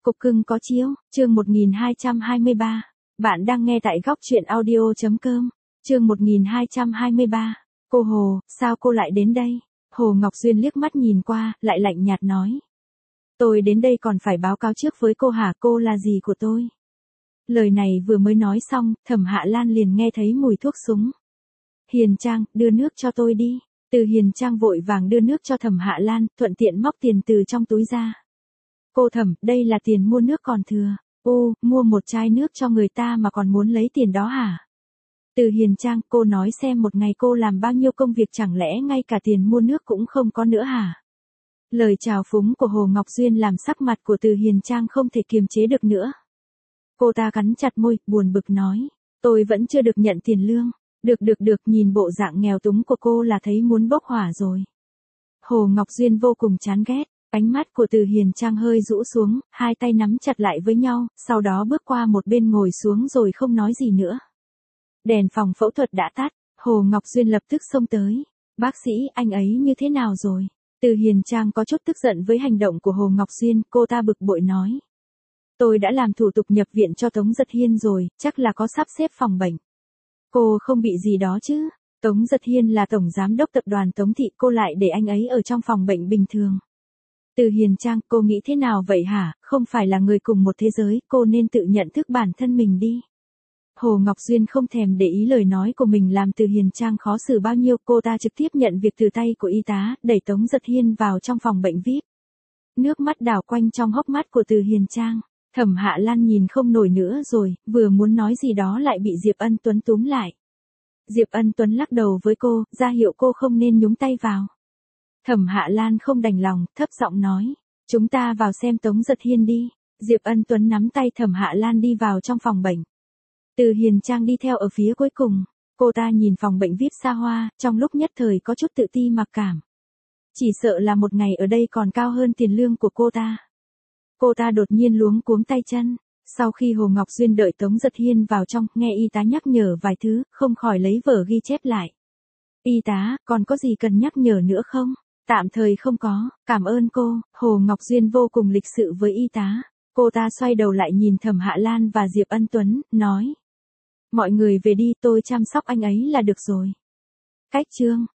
Cục cưng có chiếu, chương 1223. Bạn đang nghe tại góc truyện audio.com. Chương 1223. Cô Hồ, sao cô lại đến đây? Hồ Ngọc Duyên liếc mắt nhìn qua, lại lạnh nhạt nói. Tôi đến đây còn phải báo cáo trước với cô hả? Cô là gì của tôi? Lời này vừa mới nói xong, Thẩm Hạ Lan liền nghe thấy mùi thuốc súng. Hiền Trang, đưa nước cho tôi đi. Từ Hiền Trang vội vàng đưa nước cho Thẩm Hạ Lan, thuận tiện móc tiền từ trong túi ra. Cô Thẩm, đây là tiền mua nước còn thừa. Ô, mua một chai nước cho người ta mà còn muốn lấy tiền đó hả? Từ Hiền Trang, cô nói xem một ngày cô làm bao nhiêu công việc, chẳng lẽ ngay cả tiền mua nước cũng không có nữa hả? Lời chào phúng của Hồ Ngọc Duyên làm sắc mặt của Từ Hiền Trang không thể kiềm chế được nữa. Cô ta cắn chặt môi, buồn bực nói. Tôi vẫn chưa được nhận tiền lương. Được, nhìn bộ dạng nghèo túng của cô là thấy muốn bốc hỏa rồi. Hồ Ngọc Duyên vô cùng chán ghét. Ánh mắt của Từ Hiền Trang hơi rũ xuống, hai tay nắm chặt lại với nhau, sau đó bước qua một bên ngồi xuống rồi không nói gì nữa. Đèn phòng phẫu thuật đã tắt, Hồ Ngọc Duyên lập tức xông tới. Bác sĩ, anh ấy như thế nào rồi? Từ Hiền Trang có chút tức giận với hành động của Hồ Ngọc Duyên, cô ta bực bội nói. Tôi đã làm thủ tục nhập viện cho Tống Giật Hiên rồi, chắc là có sắp xếp phòng bệnh. Cô không bị gì đó chứ? Tống Giật Hiên là tổng giám đốc tập đoàn Tống Thị, cô lại để anh ấy ở trong phòng bệnh bình thường. Từ Hiền Trang, cô nghĩ thế nào vậy hả? Không phải là người cùng một thế giới, cô nên tự nhận thức bản thân mình đi. Hồ Ngọc Duyên không thèm để ý lời nói của mình làm Từ Hiền Trang khó xử bao nhiêu, cô ta trực tiếp nhận việc từ tay của y tá, đẩy Tống Giật Hiên vào trong phòng bệnh VIP. Nước mắt đảo quanh trong hốc mắt của Từ Hiền Trang. Thẩm Hạ Lan nhìn không nổi nữa rồi, vừa muốn nói gì đó lại bị Diệp Ân Tuấn túm lại. Diệp Ân Tuấn lắc đầu với cô, ra hiệu cô không nên nhúng tay vào. Thẩm Hạ Lan không đành lòng, thấp giọng nói, chúng ta vào xem Tống Giật Hiên đi. Diệp Ân Tuấn nắm tay Thẩm Hạ Lan đi vào trong phòng bệnh. Từ Hiền Trang đi theo ở phía cuối cùng, cô ta nhìn phòng bệnh VIP xa hoa, trong lúc nhất thời có chút tự ti mặc cảm. Chỉ sợ là một ngày ở đây còn cao hơn tiền lương của cô ta. Cô ta đột nhiên luống cuống tay chân, sau khi Hồ Ngọc Duyên đợi Tống Giật Hiên vào trong, nghe y tá nhắc nhở vài thứ, không khỏi lấy vở ghi chép lại. Y tá, còn có gì cần nhắc nhở nữa không? Tạm thời không có, cảm ơn cô. Hồ Ngọc Duyên vô cùng lịch sự với y tá. Cô ta xoay đầu lại nhìn Thẩm Hạ Lan và Diệp Ân Tuấn, nói. Mọi người về đi, tôi chăm sóc anh ấy là được rồi. Cách chương.